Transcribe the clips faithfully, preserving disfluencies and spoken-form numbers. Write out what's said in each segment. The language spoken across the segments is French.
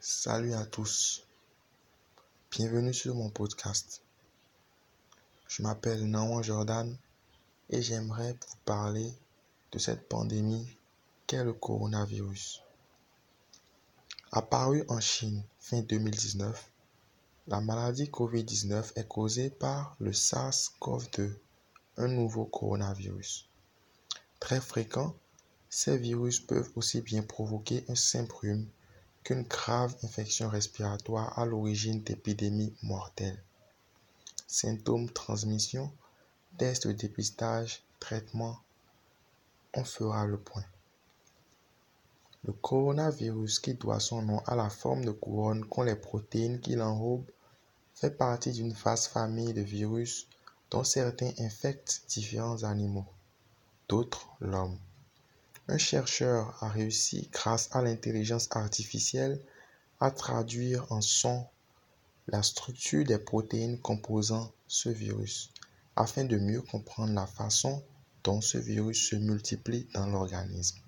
Salut à tous, bienvenue sur mon podcast. Je m'appelle Nawan Jordan et j'aimerais vous parler de cette pandémie qu'est le coronavirus. Apparue en Chine fin deux mille dix-neuf, la maladie covid dix-neuf est causée par le SARS-CoV deux, un nouveau coronavirus. Très fréquents, ces virus peuvent aussi bien provoquer un simple rhume qu'une grave infection respiratoire à l'origine d'épidémies mortelles. Symptômes, transmission, tests de dépistage, traitement, on fera le point. Le coronavirus, qui doit son nom à la forme de couronne qu'ont les protéines qui l'enrobent, fait partie d'une vaste famille de virus dont certains infectent différents animaux, d'autres l'homme. Un chercheur a réussi, grâce à l'intelligence artificielle, à traduire en son la structure des protéines composant ce virus, afin de mieux comprendre la façon dont ce virus se multiplie dans l'organisme.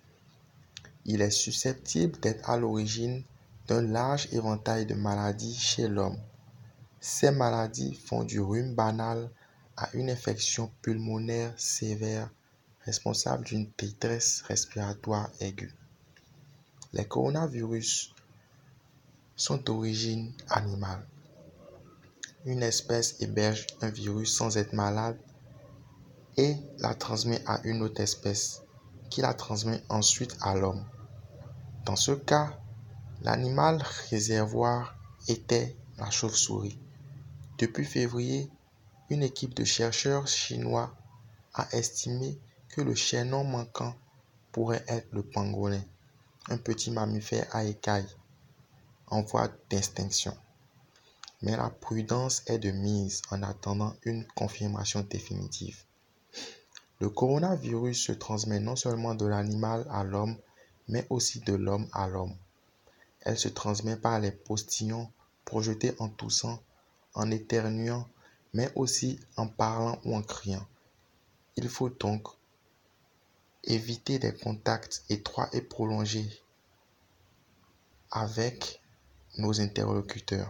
Il est susceptible d'être à l'origine d'un large éventail de maladies chez l'homme. Ces maladies vont du rhume banal à une infection pulmonaire sévère responsable d'une détresse respiratoire aiguë. Les coronavirus sont d'origine animale. Une espèce héberge un virus sans être malade et la transmet à une autre espèce qui la transmet ensuite à l'homme. Dans ce cas, l'animal réservoir était la chauve-souris. Depuis février, une équipe de chercheurs chinois a estimé que le chaînon manquant pourrait être le pangolin, un petit mammifère à écailles en voie d'extinction. Mais la prudence est de mise en attendant une confirmation définitive. Le coronavirus se transmet non seulement de l'animal à l'homme, mais aussi de l'homme à l'homme. Elle se transmet par les postillons projetés en toussant, en éternuant, mais aussi en parlant ou en criant. Il faut donc éviter des contacts étroits et prolongés avec nos interlocuteurs.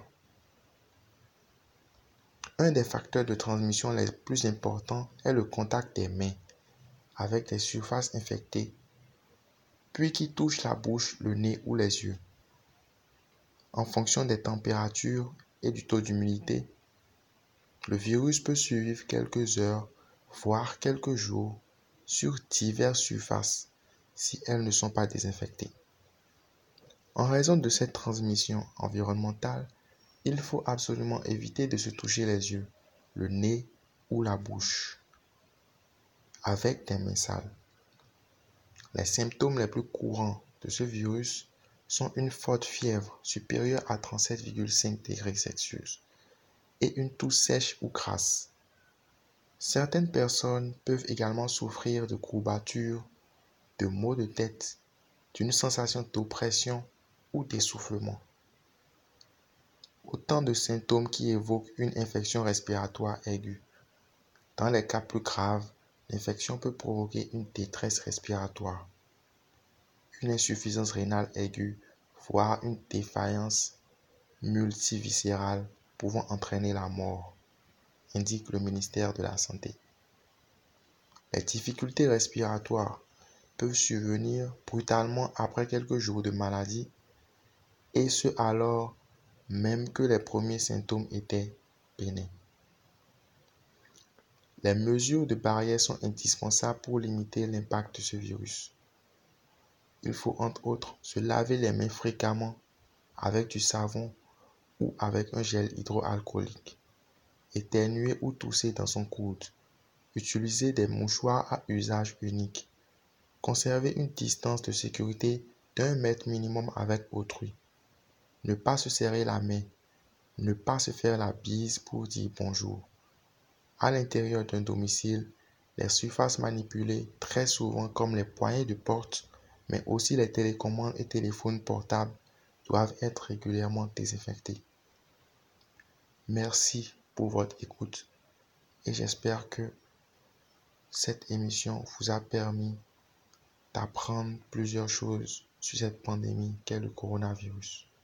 Un des facteurs de transmission les plus importants est le contact des mains avec des surfaces infectées, puis qui touchent la bouche, le nez ou les yeux. En fonction des températures et du taux d'humidité, le virus peut survivre quelques heures, voire quelques jours, sur diverses surfaces si elles ne sont pas désinfectées. En raison de cette transmission environnementale, il faut absolument éviter de se toucher les yeux, le nez ou la bouche avec des mains sales. Les symptômes les plus courants de ce virus sont une forte fièvre supérieure à trente-sept virgule cinq degrés Celsius et une toux sèche ou crasse. Certaines personnes peuvent également souffrir de courbatures, de maux de tête, d'une sensation d'oppression ou d'essoufflement. Autant de symptômes qui évoquent une infection respiratoire aiguë. Dans les cas plus graves, l'infection peut provoquer une détresse respiratoire, une insuffisance rénale aiguë, voire une défaillance multiviscérale pouvant entraîner la mort, indique le ministère de la Santé. Les difficultés respiratoires peuvent survenir brutalement après quelques jours de maladie, et ce alors même que les premiers symptômes étaient bénins. Les mesures de barrière sont indispensables pour limiter l'impact de ce virus. Il faut entre autres se laver les mains fréquemment avec du savon ou avec un gel hydroalcoolique, éternuer ou tousser dans son coude, utiliser des mouchoirs à usage unique, conserver une distance de sécurité d'un mètre minimum avec autrui, ne pas se serrer la main, ne pas se faire la bise pour dire bonjour. À l'intérieur d'un domicile, les surfaces manipulées, très souvent comme les poignées de porte, mais aussi les télécommandes et téléphones portables, doivent être régulièrement désinfectées. Merci pour votre écoute et j'espère que cette émission vous a permis d'apprendre plusieurs choses sur cette pandémie qu'est le coronavirus.